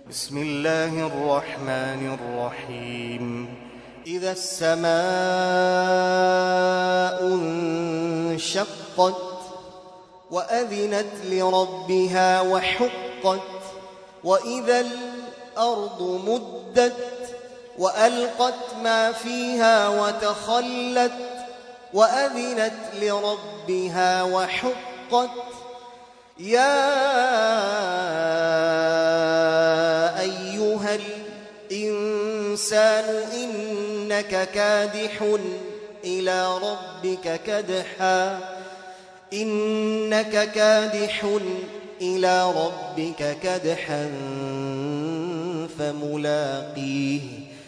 بسم الله الرحمن الرحيم. إذا السماء انشقت وأذنت لربها وحقت وإذا الأرض مدت وألقت ما فيها وتخلت وأذنت لربها وحقت يا أيها الإنسان إنك كادح إلى ربك كدحا فملاقيه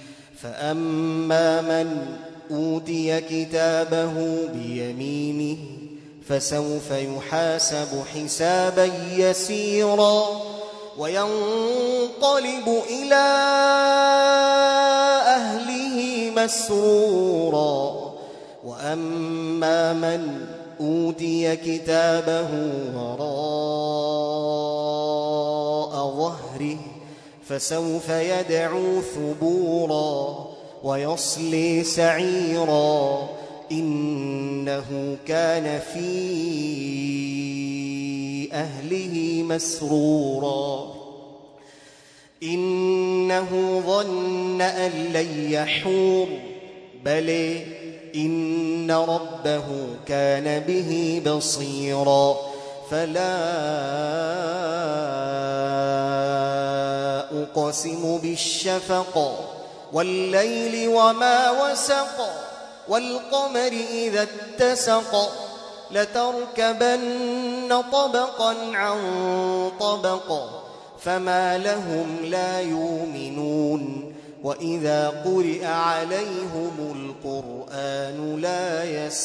فأما من أوتي كتابه بيمينه فسوف يحاسب حسابا يسيرا وينقلب إلى أهله مسرورا وأما من أوتي كتابه وراء ظهره فسوف يدعو ثبورا ويصلي سعيرا إنه كان في أهله مسرورا إنه ظن أن لن يحور بل إن ربه كان به بصيرا فلا أقسم بالشفق والليل وما وسق والقمر إذا اتسق لتركبن طبقا عن طبق فما لهم لا يؤمنون وإذا قرئ عليهم القرآن لا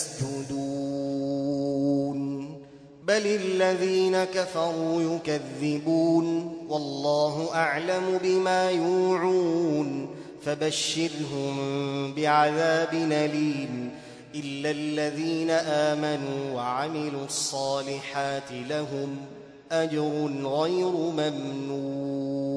يسجدون بل الذين كفروا يكذبون والله أعلم بما يوعون فبشرهم بعذاب أليم إلا الذين آمنوا وعملوا الصالحات لهم أجر غير ممنون.